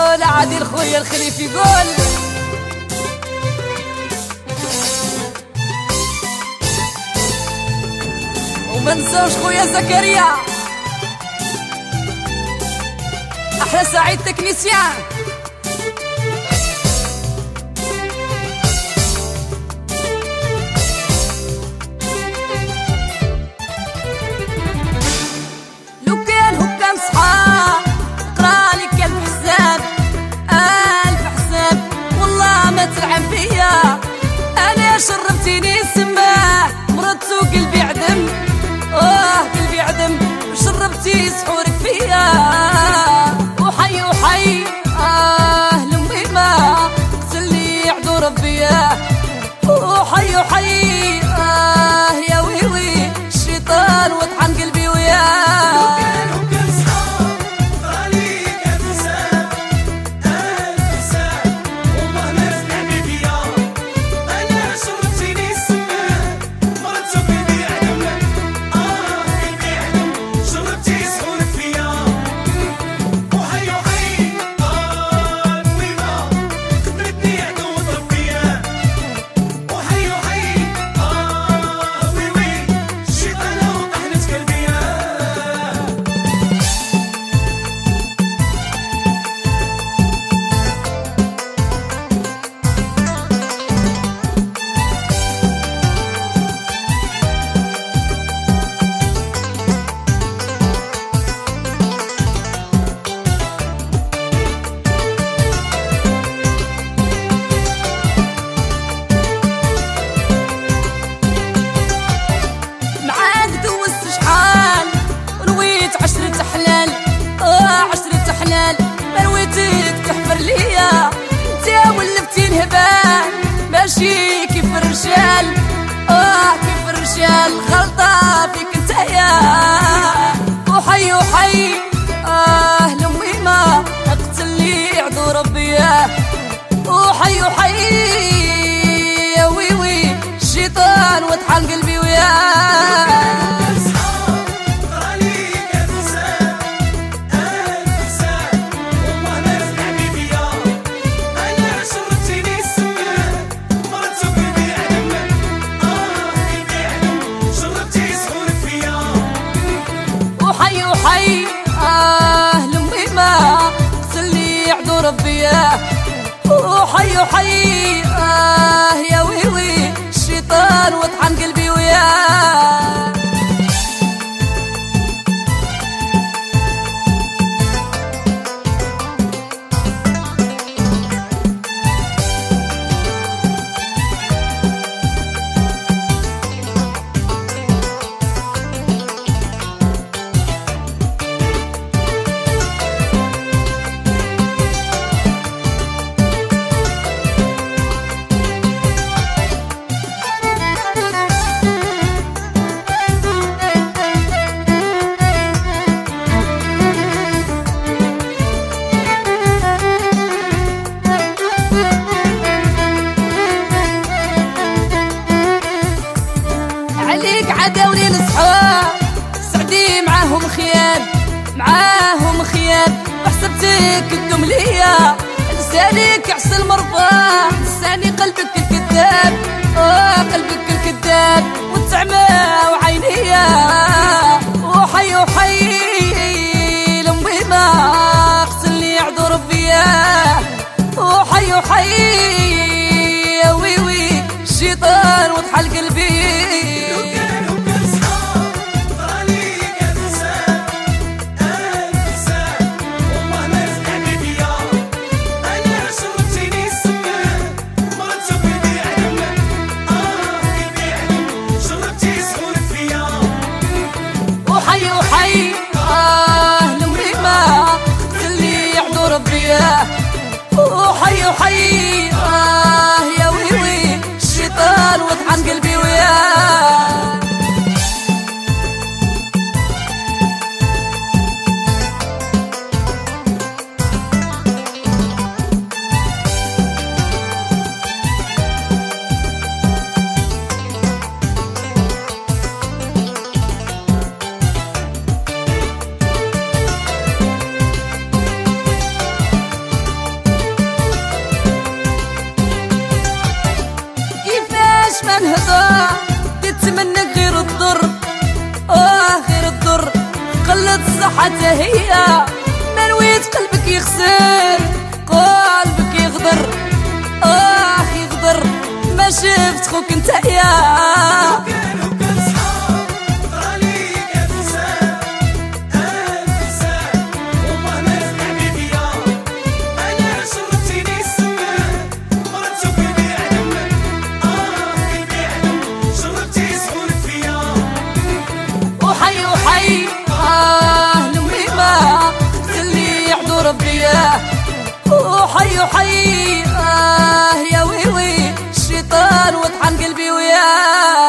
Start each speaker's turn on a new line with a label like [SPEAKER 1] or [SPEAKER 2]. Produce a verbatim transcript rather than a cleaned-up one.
[SPEAKER 1] يقول عادل خويا الخليف يقول وما نساوش خويا زكريا احلى سعيد تكنيسيان. لو كان هو كان صحاب قرالي كان حساب الف حساب والله ما تلعب بيا انا شربتيني سماه مرضت وقلبي عدم اه قلبي عدم شربتي سحورك فيا وحي وحي اه لمي ما سلي عدو ربي وحي وحي اه يا ويوي الشيطان وطحن قلبي وياه. ماشي كيف الرجال اه كيف الرجال غلطة فيك انتيا وحي وحي اه لمي ما اقتلي عدو ربي وحي وحي يا ويوي الشيطان وطحن قلبي وياه. ربي وحي وحي آه يا ويوي الشيطان وطحن قلبي وياه. عليك عداولي الصحاب سعدي معاهم خيال معاهم خيال وحسبتك تدوم ليا لسانك عسل مرضى لساني قلبك الكذاب اه قلبك الكذاب والتعمى وعينيا وحي وحي لمي ما اغسلني عدو ربي وحي وحي يا ويوي الشيطان وطحن قلبي. وحي وحي آه لمي ما اغسلني عدو ربي وحي وحي آه يا ويوي الشيطان وطحن قلبي وياه. حتى هي منويت قلبك يخسر قلبك يغدر آه يغدر ما شفت خوك نتايا وحي وحي آه يا ويوي الشيطان وطحن قلبي وياه